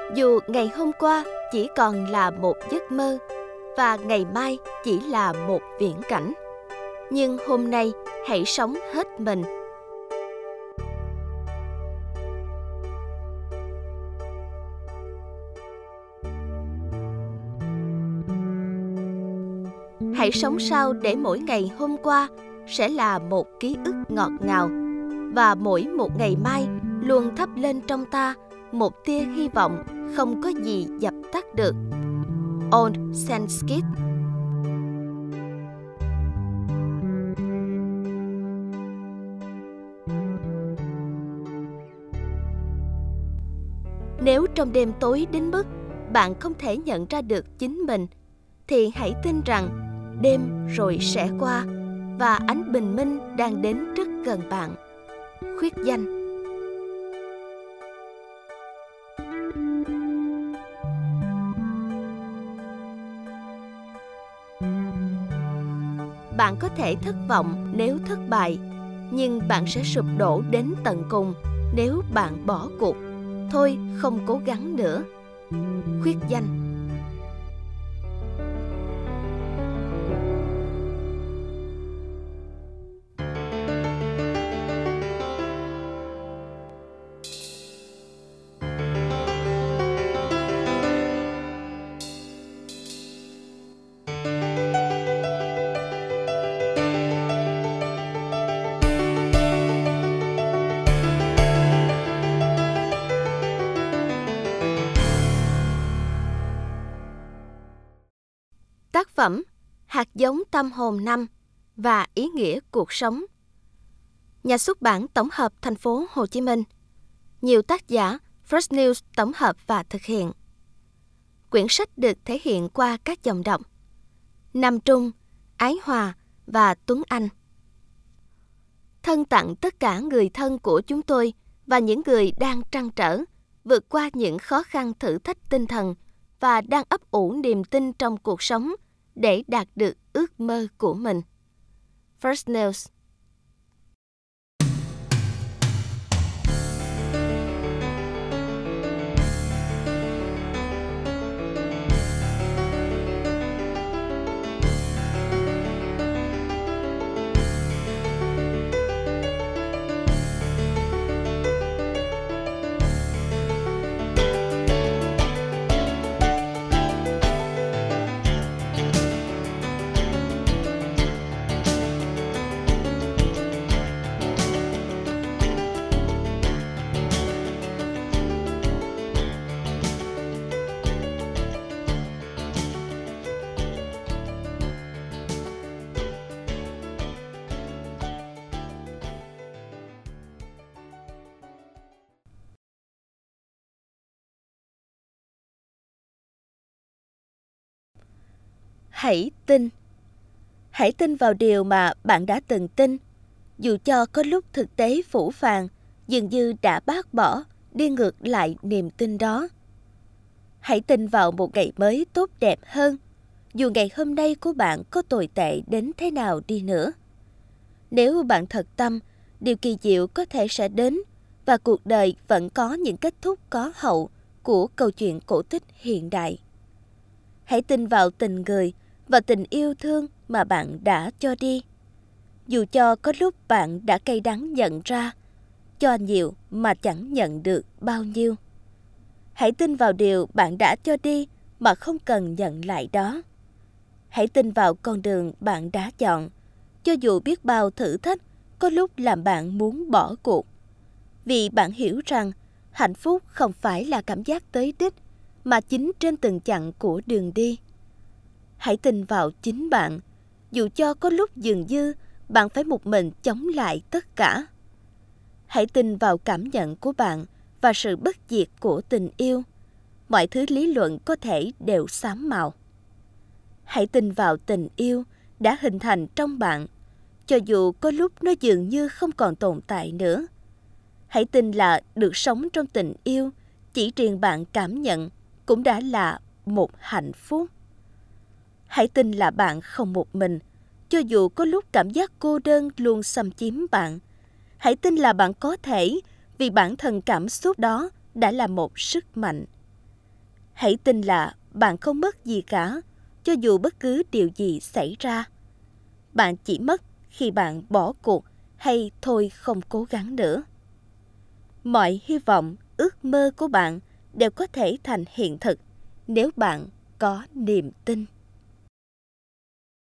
Dù ngày hôm qua chỉ còn là một giấc mơ và ngày mai chỉ là một viễn cảnh, nhưng hôm nay hãy sống hết mình. Hãy sống sao để mỗi ngày hôm qua sẽ là một ký ức ngọt ngào, và mỗi một ngày mai luôn thắp lên trong ta một tia hy vọng không có gì dập tắt được. Old Sanskrit. Nếu trong đêm tối đến mức bạn không thể nhận ra được chính mình, thì hãy tin rằng đêm rồi sẽ qua và ánh bình minh đang đến rất gần bạn. Khuyết danh. Bạn có thể thất vọng nếu thất bại, nhưng bạn sẽ sụp đổ đến tận cùng nếu bạn bỏ cuộc. Thôi không cố gắng nữa. Khuyết danh. Tác phẩm Hạt giống tâm hồn 5 và ý nghĩa cuộc sống. Nhà xuất bản tổng hợp Thành phố Hồ Chí Minh. Nhiều tác giả First News tổng hợp và thực hiện. Quyển sách được thể hiện qua các dòng đọc Nam Trung, Ái Hòa và Tuấn Anh. Thân tặng tất cả người thân của chúng tôi và những người đang trăn trở, vượt qua những khó khăn thử thách tinh thần và đang ấp ủ niềm tin trong cuộc sống để đạt được ước mơ của mình. First News. Hãy tin. Hãy tin vào điều mà bạn đã từng tin, dù cho có lúc thực tế phũ phàng, dường như đã bác bỏ, đi ngược lại niềm tin đó. Hãy tin vào một ngày mới tốt đẹp hơn, dù ngày hôm nay của bạn có tồi tệ đến thế nào đi nữa. Nếu bạn thật tâm, điều kỳ diệu có thể sẽ đến, và cuộc đời vẫn có những kết thúc có hậu của câu chuyện cổ tích hiện đại. Hãy tin vào tình người và tình yêu thương mà bạn đã cho đi. Dù cho có lúc bạn đã cay đắng nhận ra, cho nhiều mà chẳng nhận được bao nhiêu. Hãy tin vào điều bạn đã cho đi mà không cần nhận lại đó. Hãy tin vào con đường bạn đã chọn, cho dù biết bao thử thách có lúc làm bạn muốn bỏ cuộc. Vì bạn hiểu rằng hạnh phúc không phải là cảm giác tới đích, mà chính trên từng chặng của đường đi. Hãy tin vào chính bạn, dù cho có lúc dường như bạn phải một mình chống lại tất cả. Hãy tin vào cảm nhận của bạn và sự bất diệt của tình yêu. Mọi thứ lý luận có thể đều xám màu. Hãy tin vào tình yêu đã hình thành trong bạn, cho dù có lúc nó dường như không còn tồn tại nữa. Hãy tin là được sống trong tình yêu, chỉ riêng bạn cảm nhận, cũng đã là một hạnh phúc. Hãy tin là bạn không một mình, cho dù có lúc cảm giác cô đơn luôn xâm chiếm bạn. Hãy tin là bạn có thể, vì bản thân cảm xúc đó đã là một sức mạnh. Hãy tin là bạn không mất gì cả, cho dù bất cứ điều gì xảy ra. Bạn chỉ mất khi bạn bỏ cuộc hay thôi không cố gắng nữa. Mọi hy vọng, ước mơ của bạn đều có thể thành hiện thực nếu bạn có niềm tin.